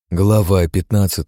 Глава 15.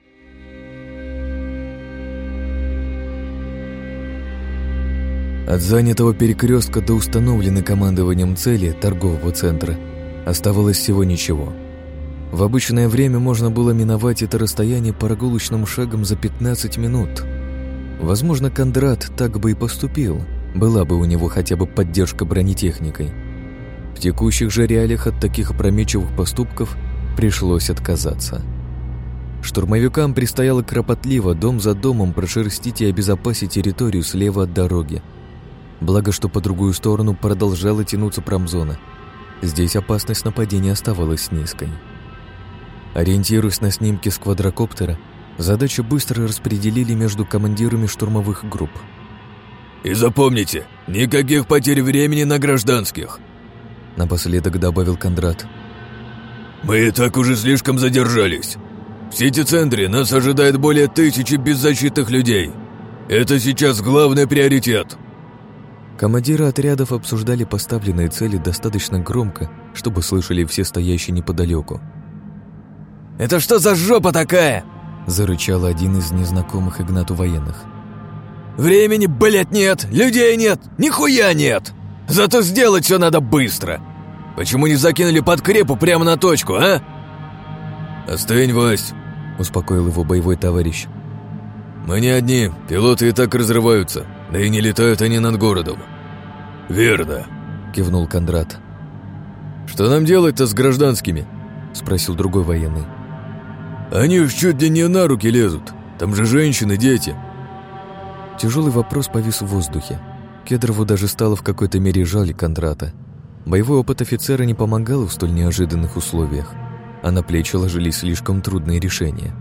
От занятого перекрестка до установленной командованием цели торгового центра оставалось всего ничего. В обычное время можно было миновать это расстояние прогулочным шагом за 15 минут. Возможно, Кондрат так бы и поступил, была бы у него хотя бы поддержка бронетехникой. В текущих же реалиях от таких опрометчивых поступков пришлось отказаться. Штурмовикам предстояло кропотливо дом за домом прошерстить и обезопасить территорию слева от дороги. Благо, что по другую сторону продолжала тянуться промзона. Здесь опасность нападения оставалась низкой. Ориентируясь на снимки с квадрокоптера, задачу быстро распределили между командирами штурмовых групп. «И запомните, никаких потерь времени на гражданских!» Напоследок добавил Кондрат. «Мы и так уже слишком задержались. В сити-центре нас ожидает более 1000 беззащитных людей. Это сейчас главный приоритет». Командиры отрядов обсуждали поставленные цели достаточно громко, чтобы слышали все стоящие неподалеку. «Это что за жопа такая?» — зарычал один из незнакомых Игнату военных. «Времени, блять, нет, людей нет, нихуя нет! Зато сделать все надо быстро! Почему не закинули подкрепу прямо на точку, а?» «Остынь, Вась», — успокоил его боевой товарищ. «Мы не одни, пилоты и так разрываются, да и не летают они над городом». «Верно», — кивнул Кондрат. «Что нам делать-то с гражданскими?» — спросил другой военный. «Они уж чуть ли не на руки лезут, там же женщины, дети». Тяжелый вопрос повис в воздухе. Кедрову даже стало в какой-то мере жаль Кондрата. Боевой опыт офицера не помогал в столь неожиданных условиях, а на плечи ложились слишком трудные решения.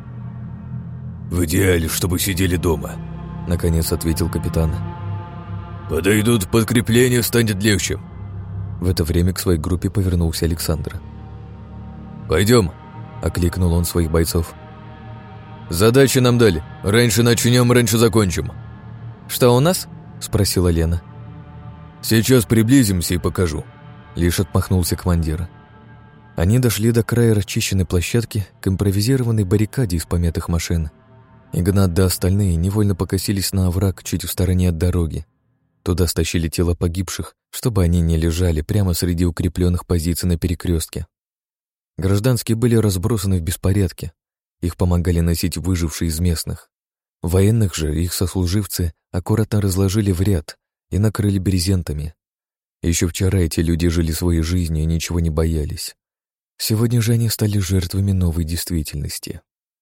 «В идеале, чтобы сидели дома», — наконец ответил капитан. «Подойдут подкрепления, станет легче». В это время к своей группе повернулся Александр. «Пойдем», — окликнул он своих бойцов. «Задачи нам дали. Раньше начнем, раньше закончим». «Что у нас?» — спросила Лена. «Сейчас приблизимся и покажу». Лишь отмахнулся командир. Они дошли до края расчищенной площадки к импровизированной баррикаде из помятых машин. Игнат да остальные невольно покосились на овраг чуть в стороне от дороги. Туда стащили тела погибших, чтобы они не лежали прямо среди укрепленных позиций на перекрестке. Гражданские были разбросаны в беспорядке. Их помогали носить выжившие из местных. Военных же их сослуживцы аккуратно разложили в ряд и накрыли брезентами. Еще вчера эти люди жили своей жизнью и ничего не боялись. Сегодня же они стали жертвами новой действительности.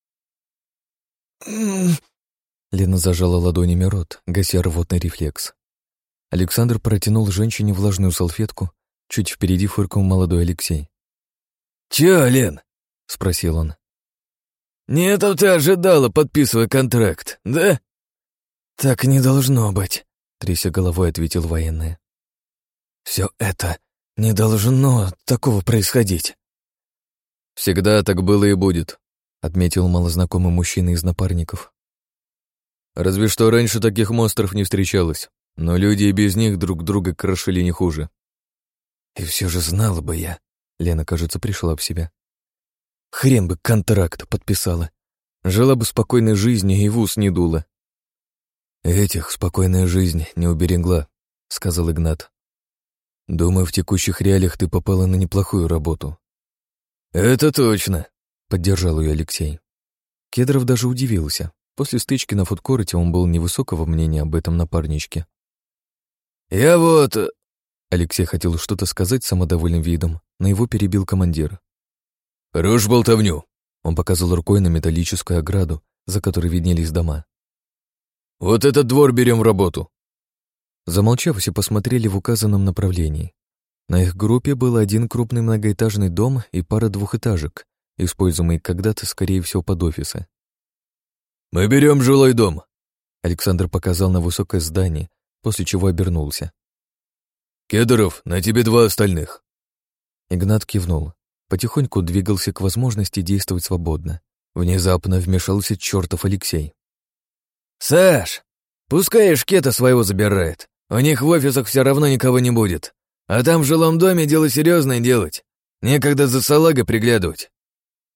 Лена зажала ладонями рот, гася рвотный рефлекс. Александр протянул женщине влажную салфетку, чуть впереди фыркнул молодой Алексей. «Чё, Лен?» — спросил он. «Не это ты ожидала, подписывая контракт, да?» «Так не должно быть», — тряся головой ответил военный. «Все это не должно такого происходить». «Всегда так было и будет», — отметил малознакомый мужчина из напарников. «Разве что раньше таких монстров не встречалось, но люди и без них друг друга крошили не хуже». «И все же знала бы я», — Лена, кажется, пришла в себя. «Хрен бы контракт подписала. Жила бы спокойной жизнью и в ус не дула». «Этих спокойная жизнь не уберегла», — сказал Игнат. «Думаю, в текущих реалиях ты попала на неплохую работу». «Это точно», — поддержал ее Алексей. Кедров даже удивился. После стычки на фудкорте он был невысокого мнения об этом напарничке. «Я вот...» Алексей хотел что-то сказать самодовольным видом, но его перебил командир. «Рожь болтовню», — он показал рукой на металлическую ограду, за которой виднелись дома. «Вот этот двор берем в работу». Замолчав, все посмотрели в указанном направлении. На их группе был один крупный многоэтажный дом и пара двухэтажек, используемые когда-то, скорее всего, под офисы. «Мы берем жилой дом», — Александр показал на высокое здание, после чего обернулся. «Кедров, на тебе 2 остальных». Игнат кивнул. Потихоньку двигался к возможности действовать свободно. Внезапно вмешался чертов Алексей. «Саш, пускай Шкета своего забирает. У них в офисах все равно никого не будет. А там в жилом доме дело серьезное делать. Некогда за салагой приглядывать».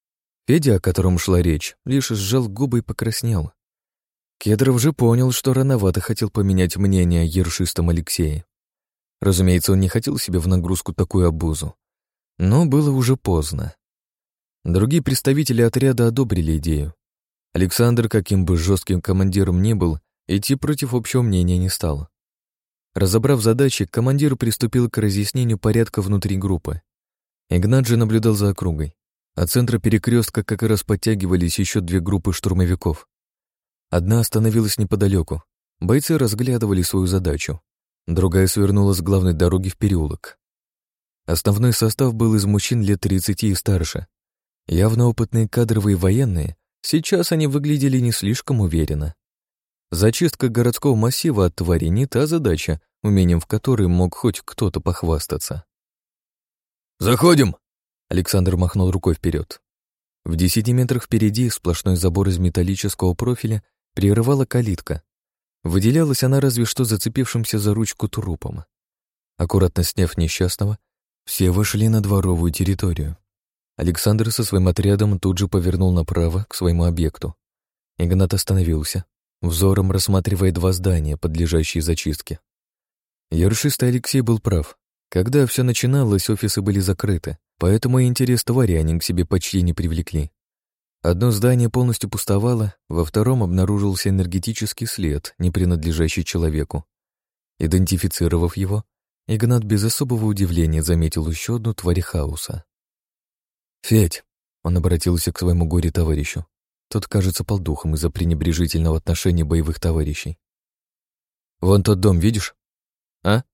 Федя, о котором шла речь, лишь сжал губы и покраснел. Кедров же понял, что рановато хотел поменять мнение о ершистом Алексее. Разумеется, он не хотел себе в нагрузку такую обузу. Но было уже поздно. Другие представители отряда одобрили идею. Александр, каким бы жестким командиром ни был, идти против общего мнения не стал. Разобрав задачи, командир приступил к разъяснению порядка внутри группы. Игнат же наблюдал за округой. От центра перекрестка как раз подтягивались еще 2 группы штурмовиков. Одна остановилась неподалеку. Бойцы разглядывали свою задачу. Другая свернула с главной дороги в переулок. Основной состав был из мужчин лет 30 и старше. Явно опытные кадровые военные, сейчас они выглядели не слишком уверенно. Зачистка городского массива от тварей не та задача, умением в которой мог хоть кто-то похвастаться. «Заходим!» Александр махнул рукой вперед. В 10 метрах впереди сплошной забор из металлического профиля прерывала калитка. Выделялась она разве что зацепившимся за ручку трупом. Аккуратно сняв несчастного, все вышли на дворовую территорию. Александр со своим отрядом тут же повернул направо к своему объекту. Игнат остановился, взором рассматривая 2 здания, подлежащие зачистке. Ершистый Алексей был прав. Когда все начиналось, офисы были закрыты, поэтому и интерес твари они к себе почти не привлекли. Одно здание полностью пустовало, во втором обнаружился энергетический след, не принадлежащий человеку. Идентифицировав его, Игнат без особого удивления заметил еще одну тварь хаоса. «Федь», — он обратился к своему горе-товарищу, тот, кажется, пал духом из-за пренебрежительного отношения боевых товарищей. «Вон тот дом, видишь?» «Да»,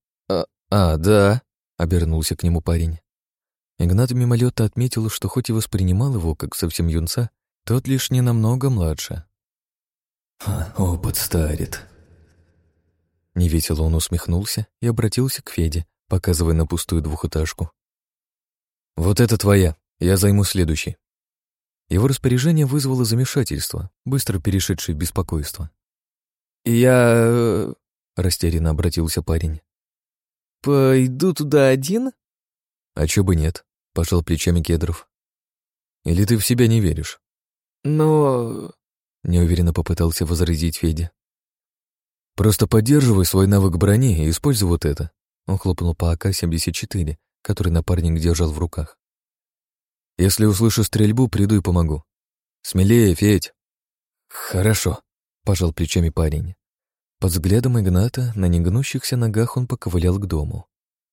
— обернулся к нему парень. Игнат мимолетно отметил, что хоть и воспринимал его как совсем юнца, тот лишь ненамного младше. «Опыт старит». Невесело он усмехнулся и обратился к Феде, показывая на пустую 2-этажку. «Вот это твоя, я займу следующий». Его распоряжение вызвало замешательство, быстро перешедшее в беспокойство. «Я...» — растерянно обратился парень. «Пойду туда один?» «А чё бы нет?» — пожал плечами Кедров. «Или ты в себя не веришь?» «Но...» — неуверенно попытался возразить Федя. «Просто поддерживай свой навык брони и используй вот это». Он хлопнул по АК-74, который напарник держал в руках. «Если услышу стрельбу, приду и помогу. Смелее, Федь!» «Хорошо», — пожал плечами парень. Под взглядом Игната на негнущихся ногах он поковылял к дому.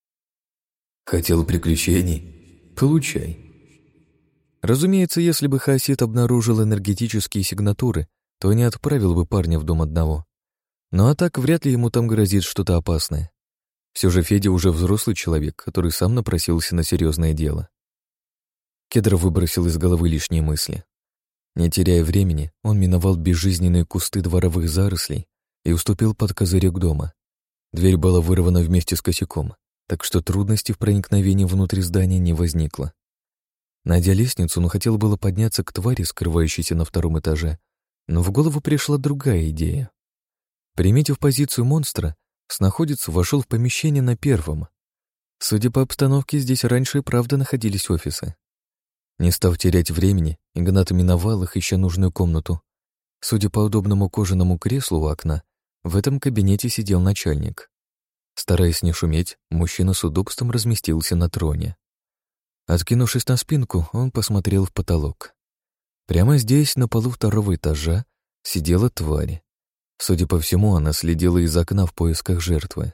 «Хотел приключений? Получай». Разумеется, если бы хаосит обнаружил энергетические сигнатуры, то не отправил бы парня в дом одного. Ну а так вряд ли ему там грозит что-то опасное. Все же Федя уже взрослый человек, который сам напросился на серьезное дело. Кедров выбросил из головы лишние мысли. Не теряя времени, он миновал безжизненные кусты дворовых зарослей и уступил под козырек дома. Дверь была вырвана вместе с косяком, так что трудностей в проникновении внутрь здания не возникло. Найдя лестницу, он хотел было подняться к твари, скрывающейся на 2-м этаже, но в голову пришла другая идея. Приметив позицию монстра, снаходец вошел в помещение на 1-м. Судя по обстановке, здесь раньше и правда находились офисы. Не став терять времени, Игнат миновал их, ища нужную комнату. Судя по удобному кожаному креслу у окна, в этом кабинете сидел начальник. Стараясь не шуметь, мужчина с удобством разместился на троне. Откинувшись на спинку, он посмотрел в потолок. Прямо здесь, на полу 2-го этажа, сидела тварь. Судя по всему, она следила из окна в поисках жертвы.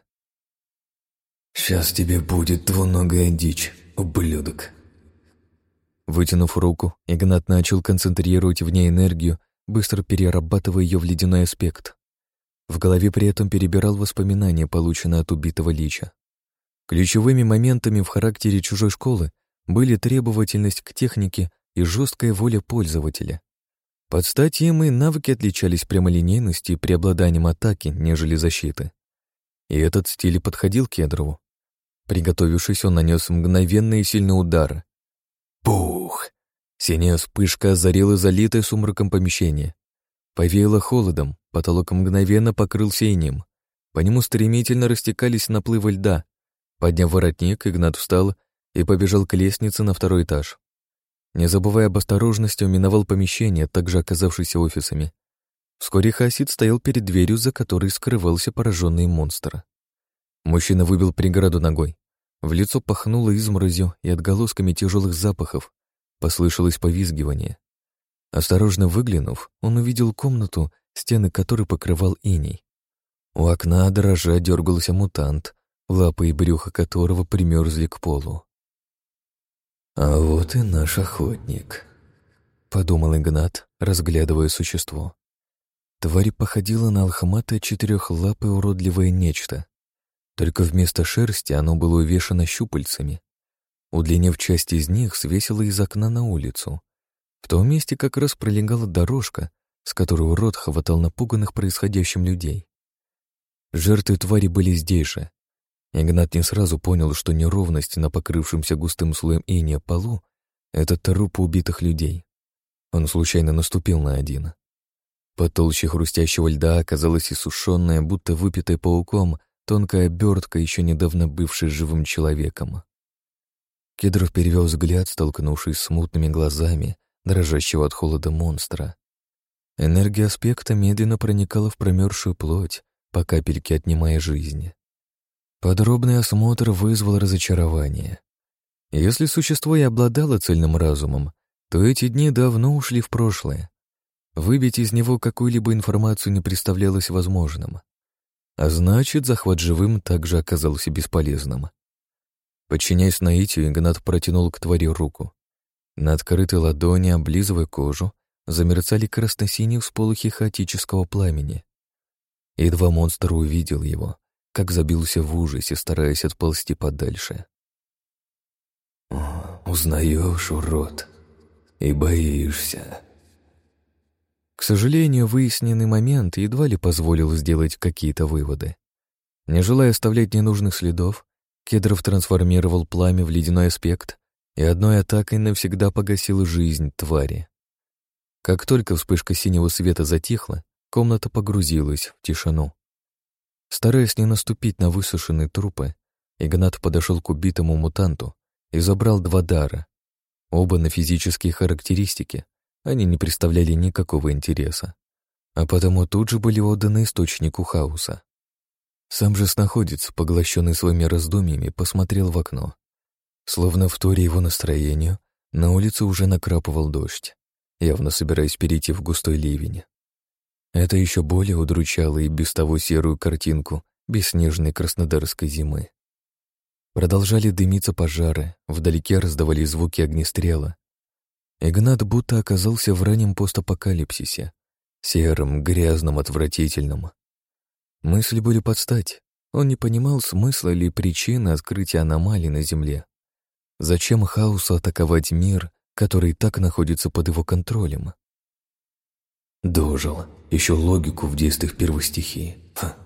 «Сейчас тебе будет двуногая дичь, ублюдок». Вытянув руку, Игнат начал концентрировать в ней энергию, быстро перерабатывая ее в ледяной аспект. В голове при этом перебирал воспоминания, полученные от убитого лича. Ключевыми моментами в характере чужой школы были требовательность к технике и жесткая воля пользователя. Под стать им и навыки отличались прямолинейностью и преобладанием атаки, нежели защиты. И этот стиль подходил Кедрову. Приготовившись, он нанес мгновенный и сильный удар. Пух! Синяя вспышка озарила залитое сумраком помещение. Повеяло холодом, потолок мгновенно покрылся инеем. По нему стремительно растекались наплывы льда. Подняв воротник, Игнат встал и побежал к лестнице на 2-й этаж. Не забывая об осторожности, он миновал помещение, также оказавшееся офисами. Вскоре Хасид стоял перед дверью, за которой скрывался пораженный монстр. Мужчина выбил преграду ногой. В лицо пахнуло изморозью и отголосками тяжелых запахов. Послышалось повизгивание. Осторожно выглянув, он увидел комнату, стены которой покрывал иней. У окна дрожа дергался мутант, лапы и брюхо которого примерзли к полу. «А вот и наш охотник», — подумал Игнат, разглядывая существо. Тварь походила на лохматое четырехлапое уродливое нечто. Только вместо шерсти оно было увешано щупальцами. Удлинив часть из них, свесило из окна на улицу. В том месте как раз пролегала дорожка, с которой урод хватал напуганных происходящим людей. Жертвы твари были здесь же. Игнат не сразу понял, что неровность на покрывшемся густым слоем инея полу — это трупы убитых людей. Он случайно наступил на один. Под толщей хрустящего льда оказалась иссушенная, будто выпитая пауком, тонкая обертка, еще недавно бывшей живым человеком. Кедров перевел взгляд, столкнувшись с мутными глазами дрожащего от холода монстра. Энергия аспекта медленно проникала в промерзшую плоть, по капельке отнимая жизнь. Подробный осмотр вызвал разочарование. Если существо и обладало цельным разумом, то эти дни давно ушли в прошлое. Выбить из него какую-либо информацию не представлялось возможным. А значит, захват живым также оказался бесполезным. Подчиняясь наитию, Игнат протянул к твари руку. На открытой ладони, облизывая кожу, замерцали красно-синие всполохи хаотического пламени. Едва монстр увидел его, как забился в ужасе, стараясь отползти подальше. «Узнаешь, урод, и боишься». К сожалению, выясненный момент едва ли позволил сделать какие-то выводы. Не желая оставлять ненужных следов, Кедров трансформировал пламя в ледяной аспект и одной атакой навсегда погасил жизнь твари. Как только вспышка синего света затихла, комната погрузилась в тишину. Стараясь не наступить на высушенные трупы, Игнат подошел к убитому мутанту и забрал 2 дара. Оба на физические характеристики, они не представляли никакого интереса, а потому тут же были отданы источнику хаоса. Сам же снаходец, поглощенный своими раздумьями, посмотрел в окно. Словно вторя его настроению, на улице уже накрапывал дождь, явно собираясь перейти в густой ливень. Это еще более удручало и без того серую картинку бесснежной краснодарской зимы. Продолжали дымиться пожары, вдалеке раздавались звуки огнестрела. Игнат будто оказался в раннем постапокалипсисе, серым, грязным, отвратительным. Мысли были под стать. Он не понимал смысла или причины открытия аномалий на Земле. Зачем хаосу атаковать мир, который и так находится под его контролем? Дожил. Еще логику в действиях первой стихии.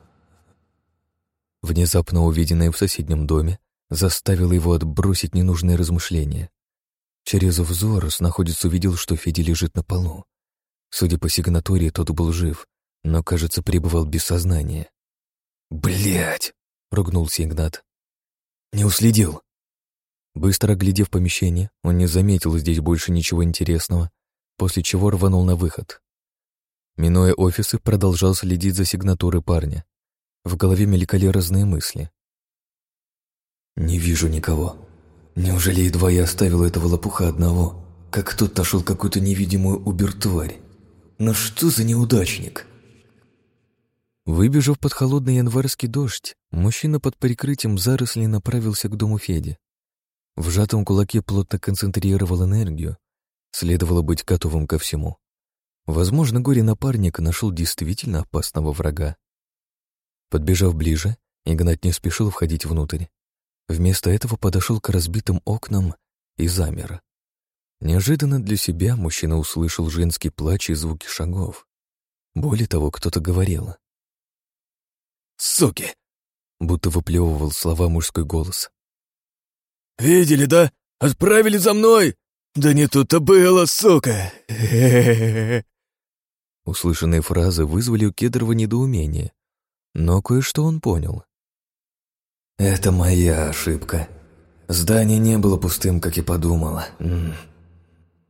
Внезапно увиденное в соседнем доме заставило его отбросить ненужные размышления. Через взор снаходец увидел, что Федя лежит на полу. Судя по сигнатуре, тот был жив, но, кажется, пребывал без сознания. «Блядь!» — ругнулся Игнат. «Не уследил!» Быстро оглядев помещение, он не заметил здесь больше ничего интересного, после чего рванул на выход. Минуя офисы, продолжал следить за сигнатурой парня. В голове мелькали разные мысли. «Не вижу никого. Неужели едва я оставил этого лопуха одного, как тот нашел какую-то невидимую убер-тварь? Ну что за неудачник?» Выбежав под холодный январский дождь, мужчина под прикрытием зарослей направился к дому Феди. В сжатом кулаке плотно концентрировал энергию. Следовало быть готовым ко всему. Возможно, горе-напарник нашел действительно опасного врага. Подбежав ближе, Игнат не спешил входить внутрь. Вместо этого подошел к разбитым окнам и замер. Неожиданно для себя мужчина услышал женский плач и звуки шагов. Более того, кто-то говорил. «Суки!» — будто выплевывал слова мужской голос. «Видели, да? Отправили за мной! Да не тут-то было, сука!» Услышанные фразы вызвали у Кедрова недоумение, но кое-что он понял. «Это моя ошибка. Здание не было пустым, как и подумала.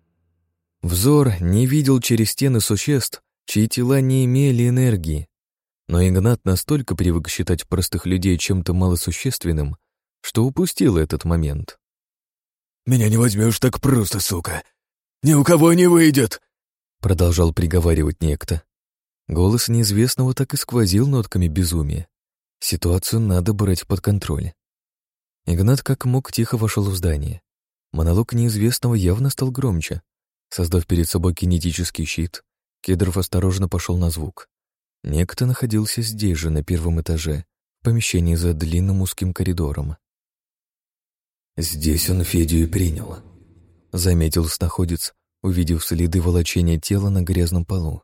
Взор не видел через стены существ, чьи тела не имели энергии. Но Игнат настолько привык считать простых людей чем-то малосущественным, что упустил этот момент. «Меня не возьмешь так просто, сука! Ни у кого не выйдет!» Продолжал приговаривать некто. Голос неизвестного так и сквозил нотками безумия. Ситуацию надо брать под контроль. Игнат как мог тихо вошел в здание. Монолог неизвестного явно стал громче. Создав перед собой кинетический щит, Кедров осторожно пошел на звук. Некто находился здесь же, на первом этаже, в помещении за длинным узким коридором. «Здесь он Федю и принял», — заметил снаходец, увидев следы волочения тела на грязном полу.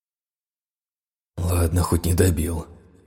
«Ладно, хоть не добил».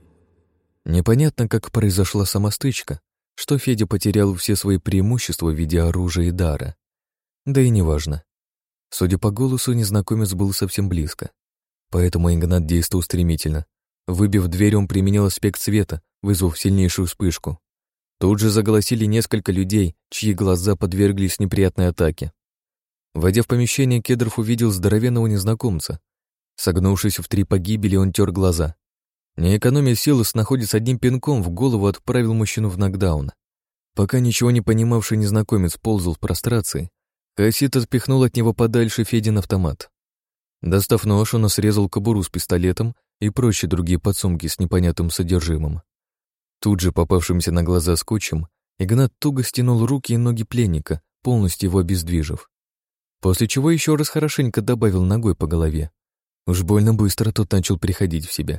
Непонятно, как произошла самостычка, что Федя потерял все свои преимущества в виде оружия и дара. Да и неважно. Судя по голосу, незнакомец был совсем близко. Поэтому Игнат действовал стремительно. Выбив дверь, он применил аспект света, вызвав сильнейшую вспышку. Тут же заголосили несколько людей, чьи глаза подверглись неприятной атаке. Войдя в помещение, Кедров увидел здоровенного незнакомца. Согнувшись в 3 погибели, он тер глаза. Не экономя силы, снаходец одним пинком в голову отправил мужчину в нокдаун. Пока ничего не понимавший незнакомец ползал в прострации, Хасид отпихнул от него подальше Федин автомат. Достав нож, он срезал кобуру с пистолетом и прочие другие подсумки с непонятным содержимым. Тут же, попавшимся на глаза скотчем, Игнат туго стянул руки и ноги пленника, полностью его обездвижив. После чего еще раз хорошенько добавил ногой по голове. Уж больно быстро тот начал приходить в себя.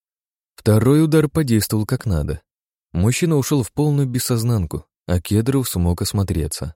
Второй удар подействовал как надо. Мужчина ушел в полную бессознанку, а Кедров смог осмотреться.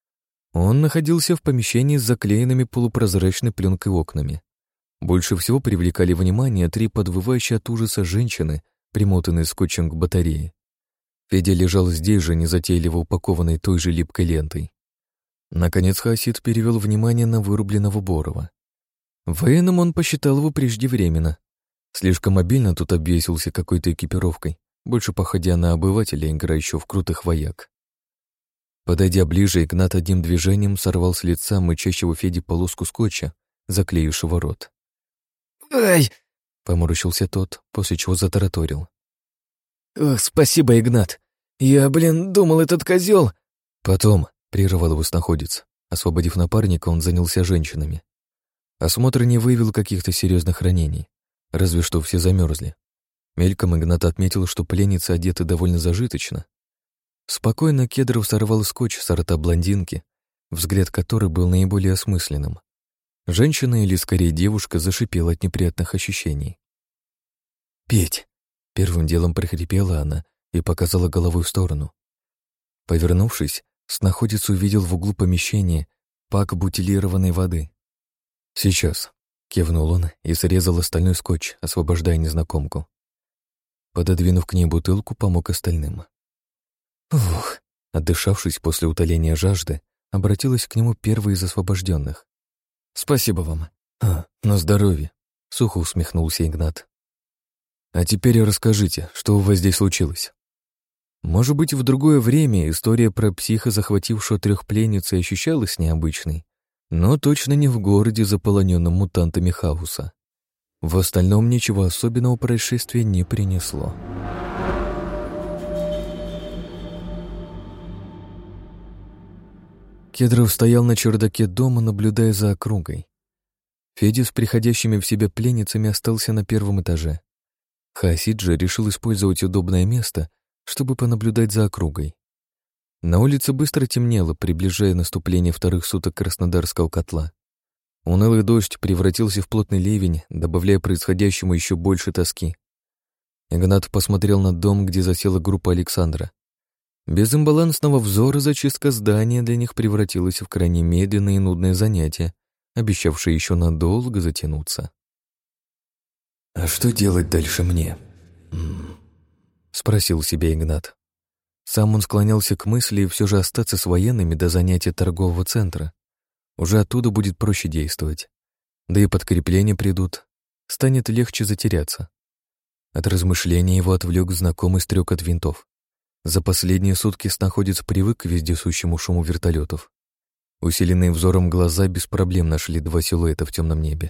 Он находился в помещении с заклеенными полупрозрачной пленкой окнами. Больше всего привлекали внимание 3 подвывающие от ужаса женщины, примотанные скотчем к батарее. Федя лежал здесь же, незатейливо упакованный той же липкой лентой. Наконец Хасид перевел внимание на вырубленного Борова. Военным он посчитал его преждевременно. Слишком мобильно тут обвесился какой-то экипировкой, больше походя на обывателя, играющего в крутых вояк. Подойдя ближе, Игнат одним движением сорвал с лица мычащего Феди полоску скотча, заклеившего рот. Ай! Поморщился тот, после чего затараторил. Ох, спасибо, Игнат. Я, думал, этот козел. Потом, прервал его снаходец. Освободив напарника, он занялся женщинами. Осмотр не выявил каких-то серьезных ранений, разве что все замерзли. Мельком Игнат отметил, что пленницы одеты довольно зажиточно. Спокойно Кедров сорвал скотч с рта блондинки, взгляд которой был наиболее осмысленным. Женщина, или скорее девушка, зашипела от неприятных ощущений. «Петь!» — первым делом прохрипела она и показала головой в сторону. Повернувшись, снаходец увидел в углу помещения пак бутилированной воды. «Сейчас!» — кивнул он и срезал остальной скотч, освобождая незнакомку. Пододвинув к ней бутылку, помог остальным. Ух! Отдышавшись после утоления жажды, обратилась к нему первая из освобожденных. «Спасибо вам». На здоровье», — сухо усмехнулся Игнат. «А теперь расскажите, что у вас здесь случилось?» Может быть, в другое время история про психа, захватившего 3 пленниц, и ощущалась необычной, но точно не в городе, заполоненном мутантами хаоса. В остальном ничего особенного происшествия не принесло. Кедров стоял на чердаке дома, наблюдая за округой. Федя с приходящими в себя пленницами остался на 1 этаже. Хасид же решил использовать удобное место, чтобы понаблюдать за округой. На улице быстро темнело, приближая наступление 2-х суток Краснодарского котла. Унылый дождь превратился в плотный ливень, добавляя происходящему еще больше тоски. Игнат посмотрел на дом, где засела группа Александра. Без имбалансного взора зачистка здания для них превратилась в крайне медленное и нудное занятие, обещавшее еще надолго затянуться. «А что делать дальше мне?» — спросил себя Игнат. Сам он склонялся к мысли все же остаться с военными до занятия торгового центра. Уже оттуда будет проще действовать. Да и подкрепления придут. Станет легче затеряться. От размышления его отвлек знакомый стрекот винтов. За последние сутки снаходец привык к вездесущему шуму вертолетов. Усиленные взором глаза без проблем нашли два силуэта в темном небе.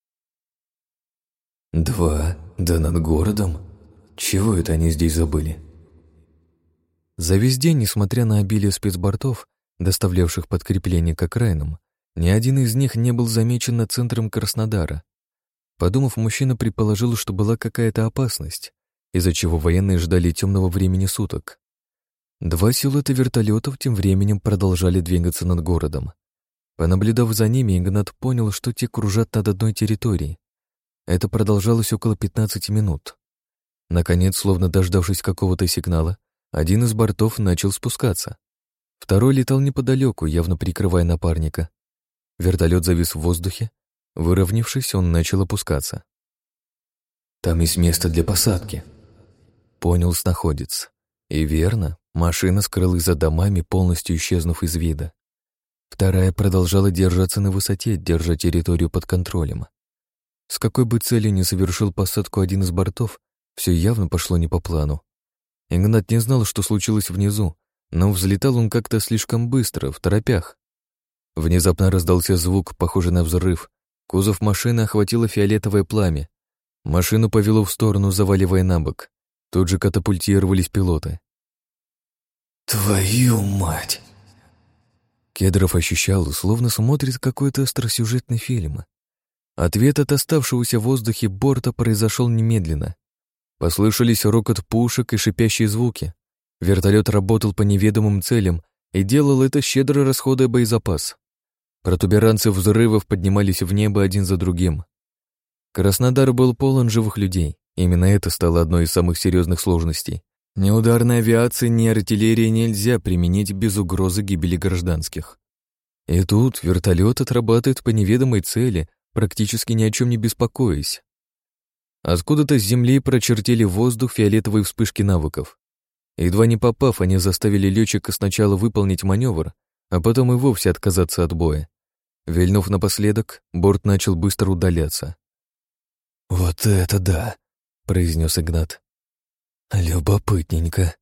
Два? Да над городом? Чего это они здесь забыли? За весь день, несмотря на обилие спецбортов, доставлявших подкрепление к окраинам, ни один из них не был замечен над центром Краснодара. Подумав, мужчина предположил, что была какая-то опасность, из-за чего военные ждали темного времени суток. Два силуэта вертолетов тем временем продолжали двигаться над городом. Понаблюдав за ними, Игнат понял, что те кружат над одной территорией. Это продолжалось около 15 минут. Наконец, словно дождавшись какого-то сигнала, один из бортов начал спускаться. Второй летал неподалеку, явно прикрывая напарника. Вертолет завис в воздухе. Выровнявшись, он начал опускаться. «Там есть место для посадки», — понял снаходец. И верно, машина скрылась за домами, полностью исчезнув из вида. Вторая продолжала держаться на высоте, держа территорию под контролем. С какой бы целью ни совершил посадку один из бортов, все явно пошло не по плану. Игнат не знал, что случилось внизу, но взлетал он как-то слишком быстро, в торопях. Внезапно раздался звук, похожий на взрыв. Кузов машины охватило фиолетовое пламя. Машину повело в сторону, заваливая на бок. Тут же катапультировались пилоты. «Твою мать!» Кедров ощущал, словно смотрит какой-то остросюжетный фильм. Ответ от оставшегося в воздухе борта произошел немедленно. Послышались рокот пушек и шипящие звуки. Вертолет работал по неведомым целям и делал это, щедро расходуя боезапас. Протуберанцы взрывов поднимались в небо один за другим. Краснодар был полон живых людей. Именно это стало одной из самых серьезных сложностей. Ни ударной авиации, ни артиллерии нельзя применить без угрозы гибели гражданских. И тут вертолет отрабатывает по неведомой цели, практически ни о чем не беспокоясь. Откуда-то с земли прочертили воздух фиолетовые вспышки навыков. Едва не попав, они заставили летчика сначала выполнить маневр, а потом и вовсе отказаться от боя. Вильнув напоследок, борт начал быстро удаляться. «Вот это да!» — произнес Игнат. «Любопытненько».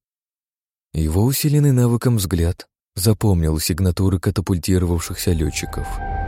Его усиленный навыком взгляд запомнил сигнатуры катапультировавшихся летчиков.